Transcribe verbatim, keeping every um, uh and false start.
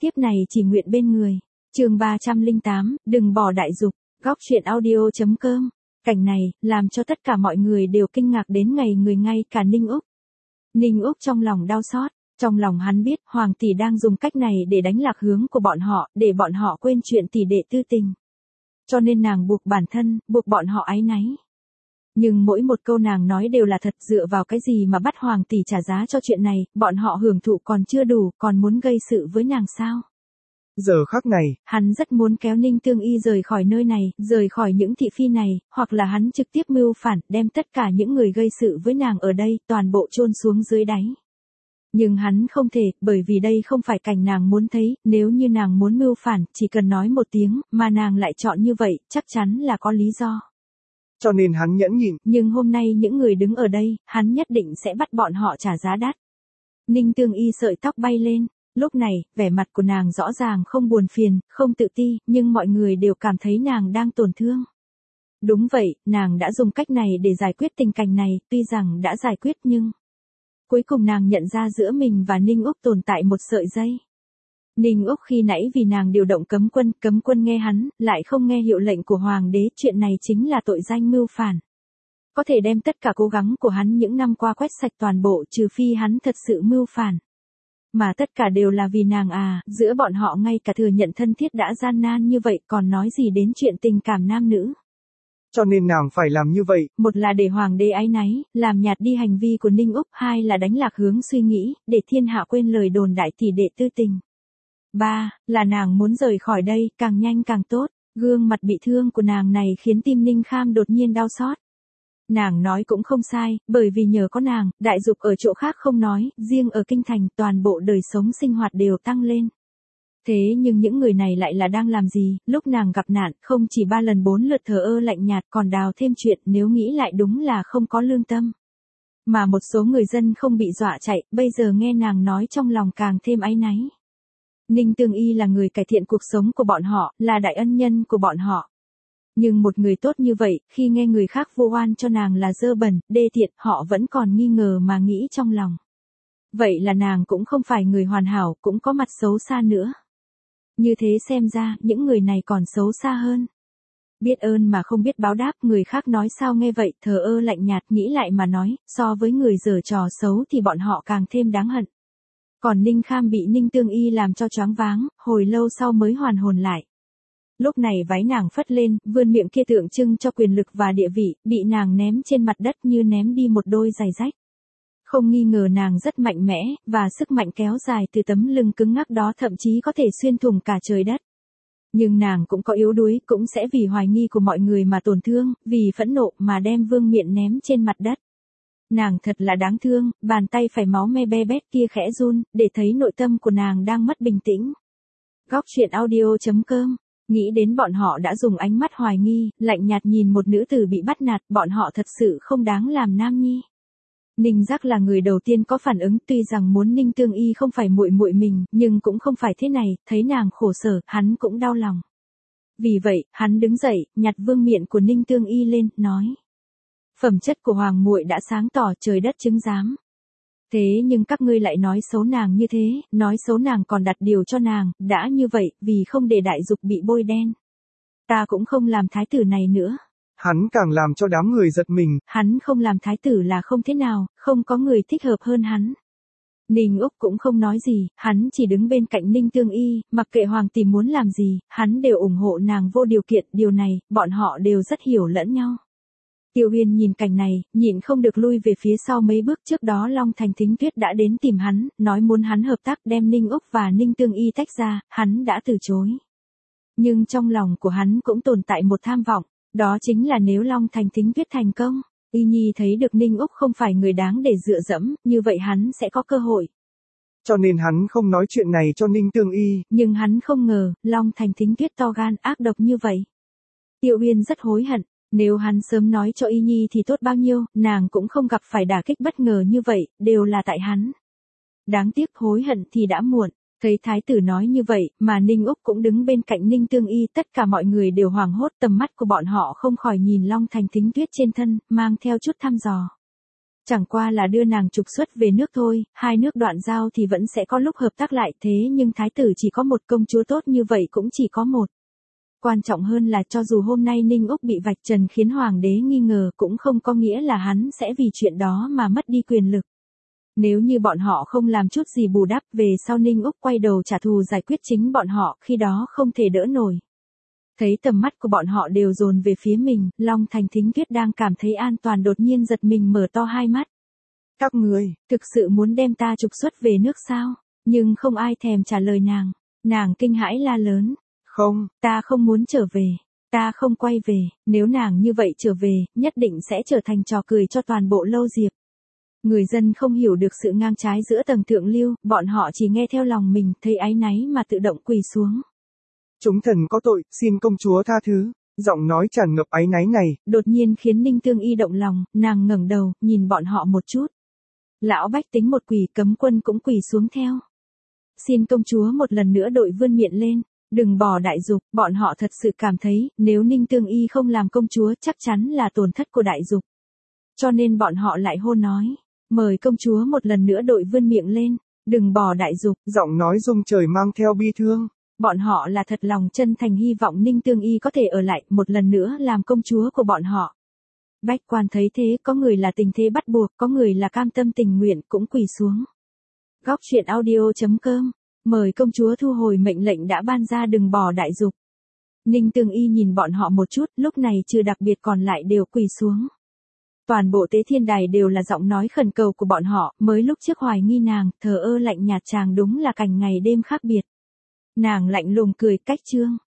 tiếp này chỉ nguyện bên người. Chương ba trăm lẻ tám, đừng bỏ đại dục. Góc truyện audio.com. Cảnh này làm cho tất cả mọi người đều kinh ngạc đến ngày người, ngay cả Ninh Úc. Ninh Úc trong lòng đau xót, trong lòng hắn biết Hoàng tỷ đang dùng cách này để đánh lạc hướng của bọn họ, để bọn họ quên chuyện tỷ đệ tư tình. Cho nên nàng buộc bản thân, buộc bọn họ áy náy. Nhưng mỗi một câu nàng nói đều là thật, dựa vào cái gì mà bắt Hoàng tỷ trả giá cho chuyện này, bọn họ hưởng thụ còn chưa đủ, còn muốn gây sự với nàng sao? Giờ khắc này, hắn rất muốn kéo Ninh Tương Y rời khỏi nơi này, rời khỏi những thị phi này, hoặc là hắn trực tiếp mưu phản, đem tất cả những người gây sự với nàng ở đây, toàn bộ chôn xuống dưới đáy. Nhưng hắn không thể, bởi vì đây không phải cảnh nàng muốn thấy, nếu như nàng muốn mưu phản, chỉ cần nói một tiếng, mà nàng lại chọn như vậy, chắc chắn là có lý do. Cho nên hắn nhẫn nhịn. Nhưng hôm nay những người đứng ở đây, hắn nhất định sẽ bắt bọn họ trả giá đắt. Ninh Tương Y sợi tóc bay lên. Lúc này, vẻ mặt của nàng rõ ràng không buồn phiền, không tự ti, nhưng mọi người đều cảm thấy nàng đang tổn thương. Đúng vậy, nàng đã dùng cách này để giải quyết tình cảnh này, tuy rằng đã giải quyết nhưng... Cuối cùng nàng nhận ra giữa mình và Ninh Úc tồn tại một sợi dây. Ninh Úc khi nãy vì nàng điều động cấm quân, cấm quân nghe hắn, lại không nghe hiệu lệnh của Hoàng đế, chuyện này chính là tội danh mưu phản. Có thể đem tất cả cố gắng của hắn những năm qua quét sạch toàn bộ, trừ phi hắn thật sự mưu phản. Mà tất cả đều là vì nàng à, giữa bọn họ ngay cả thừa nhận thân thiết đã gian nan như vậy, còn nói gì đến chuyện tình cảm nam nữ. Cho nên nàng phải làm như vậy. Một là để Hoàng đế áy náy, làm nhạt đi hành vi của Ninh Úc, hai là đánh lạc hướng suy nghĩ, để thiên hạ quên lời đồn đại tỷ đệ tư tình. Ba, là nàng muốn rời khỏi đây, càng nhanh càng tốt. Gương mặt bị thương của nàng này khiến tim Ninh Kham đột nhiên đau xót. Nàng nói cũng không sai, bởi vì nhờ có nàng, đại dục ở chỗ khác không nói, riêng ở kinh thành toàn bộ đời sống sinh hoạt đều tăng lên. Thế nhưng những người này lại là đang làm gì, lúc nàng gặp nạn, không chỉ ba lần bốn lượt thờ ơ lạnh nhạt còn đào thêm chuyện, nếu nghĩ lại đúng là không có lương tâm. Mà một số người dân không bị dọa chạy, bây giờ nghe nàng nói trong lòng càng thêm áy náy. Ninh Tương Y là người cải thiện cuộc sống của bọn họ, là đại ân nhân của bọn họ. Nhưng một người tốt như vậy, khi nghe người khác vu oan cho nàng là dơ bẩn, đê tiện, họ vẫn còn nghi ngờ mà nghĩ trong lòng. Vậy là nàng cũng không phải người hoàn hảo, cũng có mặt xấu xa nữa. Như thế xem ra, những người này còn xấu xa hơn. Biết ơn mà không biết báo đáp, người khác nói sao nghe vậy, thờ ơ lạnh nhạt, nghĩ lại mà nói, so với người giở trò xấu thì bọn họ càng thêm đáng hận. Còn Ninh Kham bị Ninh Tương Y làm cho choáng váng, hồi lâu sau mới hoàn hồn lại. Lúc này váy nàng phất lên, vươn miệng kia tượng trưng cho quyền lực và địa vị, bị nàng ném trên mặt đất như ném đi một đôi giày rách. Không nghi ngờ nàng rất mạnh mẽ, và sức mạnh kéo dài từ tấm lưng cứng ngắc đó thậm chí có thể xuyên thủng cả trời đất. Nhưng nàng cũng có yếu đuối, cũng sẽ vì hoài nghi của mọi người mà tổn thương, vì phẫn nộ mà đem vương miện ném trên mặt đất. Nàng thật là đáng thương, bàn tay phải máu me be bét kia khẽ run, để thấy nội tâm của nàng đang mất bình tĩnh. Góc truyện audio.com. Nghĩ đến bọn họ đã dùng ánh mắt hoài nghi, lạnh nhạt nhìn một nữ tử bị bắt nạt, bọn họ thật sự không đáng làm nam nhi. Ninh Giác là người đầu tiên có phản ứng, tuy rằng muốn Ninh Tương Y không phải muội muội mình, nhưng cũng không phải thế này, thấy nàng khổ sở, hắn cũng đau lòng. Vì vậy, hắn đứng dậy, nhặt vương miện của Ninh Tương Y lên, nói: Phẩm chất của hoàng muội đã sáng tỏ, trời đất chứng giám. Thế nhưng các ngươi lại nói xấu nàng như thế, nói xấu nàng còn đặt điều cho nàng, đã như vậy, vì không để đại dục bị bôi đen. Ta cũng không làm thái tử này nữa. Hắn càng làm cho đám người giật mình. Hắn không làm thái tử là không thế nào, không có người thích hợp hơn hắn. Ninh Úc cũng không nói gì, hắn chỉ đứng bên cạnh Ninh Tương Y, mặc kệ Hoàng tỷ muốn làm gì, hắn đều ủng hộ nàng vô điều kiện, điều này, bọn họ đều rất hiểu lẫn nhau. Tiêu Uyên nhìn cảnh này, nhịn không được lui về phía sau mấy bước. Trước đó Long Thành Thính Tuyết đã đến tìm hắn, nói muốn hắn hợp tác đem Ninh Úc và Ninh Tương Y tách ra, hắn đã từ chối. Nhưng trong lòng của hắn cũng tồn tại một tham vọng, đó chính là nếu Long Thành Thính Tuyết thành công, Y Nhi thấy được Ninh Úc không phải người đáng để dựa dẫm, như vậy hắn sẽ có cơ hội. Cho nên hắn không nói chuyện này cho Ninh Tương Y. Nhưng hắn không ngờ, Long Thành Thính Tuyết to gan ác độc như vậy. Tiêu Uyên rất hối hận. Nếu hắn sớm nói cho Y Nhi thì tốt bao nhiêu, nàng cũng không gặp phải đả kích bất ngờ như vậy, đều là tại hắn. Đáng tiếc hối hận thì đã muộn. Thấy thái tử nói như vậy, mà Ninh Úc cũng đứng bên cạnh Ninh Tương Y, tất cả mọi người đều hoảng hốt, tầm mắt của bọn họ không khỏi nhìn Long Thành Thính Tuyết trên thân, mang theo chút thăm dò. Chẳng qua là đưa nàng trục xuất về nước thôi, hai nước đoạn giao thì vẫn sẽ có lúc hợp tác lại thế nhưng thái tử chỉ có một công chúa tốt như vậy cũng chỉ có một. Quan trọng hơn là cho dù hôm nay Ninh Úc bị vạch trần khiến hoàng đế nghi ngờ cũng không có nghĩa là hắn sẽ vì chuyện đó mà mất đi quyền lực. Nếu như bọn họ không làm chút gì bù đắp về sau Ninh Úc quay đầu trả thù giải quyết chính bọn họ khi đó không thể đỡ nổi. Thấy tầm mắt của bọn họ đều dồn về phía mình, Long Thành Thính Tuyết đang cảm thấy an toàn đột nhiên giật mình mở to hai mắt. Các người, thực sự muốn đem ta trục xuất về nước sao? Nhưng không ai thèm trả lời nàng. Nàng kinh hãi la lớn. Không, ta không muốn trở về. Ta không quay về, nếu nàng như vậy trở về, nhất định sẽ trở thành trò cười cho toàn bộ Lâu Diệp. Người dân không hiểu được sự ngang trái giữa tầng thượng lưu, bọn họ chỉ nghe theo lòng mình, thấy áy náy mà tự động quỳ xuống. Chúng thần có tội, xin công chúa tha thứ. Giọng nói tràn ngập áy náy này, đột nhiên khiến Ninh Tương Y động lòng, nàng ngẩng đầu, nhìn bọn họ một chút. Lão bách tính một quỳ, cấm quân cũng quỳ xuống theo. Xin công chúa một lần nữa đội vươn miệng lên, đừng bỏ đại dục, bọn họ thật sự cảm thấy, nếu Ninh Tương Y không làm công chúa chắc chắn là tổn thất của đại dục. Cho nên bọn họ lại hô nói, mời công chúa một lần nữa đội vươn miệng lên, đừng bỏ đại dục. Giọng nói rung trời mang theo bi thương. Bọn họ là thật lòng chân thành hy vọng Ninh Tương Y có thể ở lại một lần nữa làm công chúa của bọn họ. Bách quan thấy thế, có người là tình thế bắt buộc, có người là cam tâm tình nguyện cũng quỳ xuống. Góc truyện audio chấm com, mời công chúa thu hồi mệnh lệnh đã ban ra đừng bỏ đại dục. Ninh Tương Y nhìn bọn họ một chút, lúc này trừ đặc biệt còn lại đều quỳ xuống. Toàn bộ tế thiên đài đều là giọng nói khẩn cầu của bọn họ, mới lúc trước hoài nghi nàng, thờ ơ lạnh nhạt chàng đúng là cảnh ngày đêm khác biệt. Nàng lạnh lùng cười cách trương,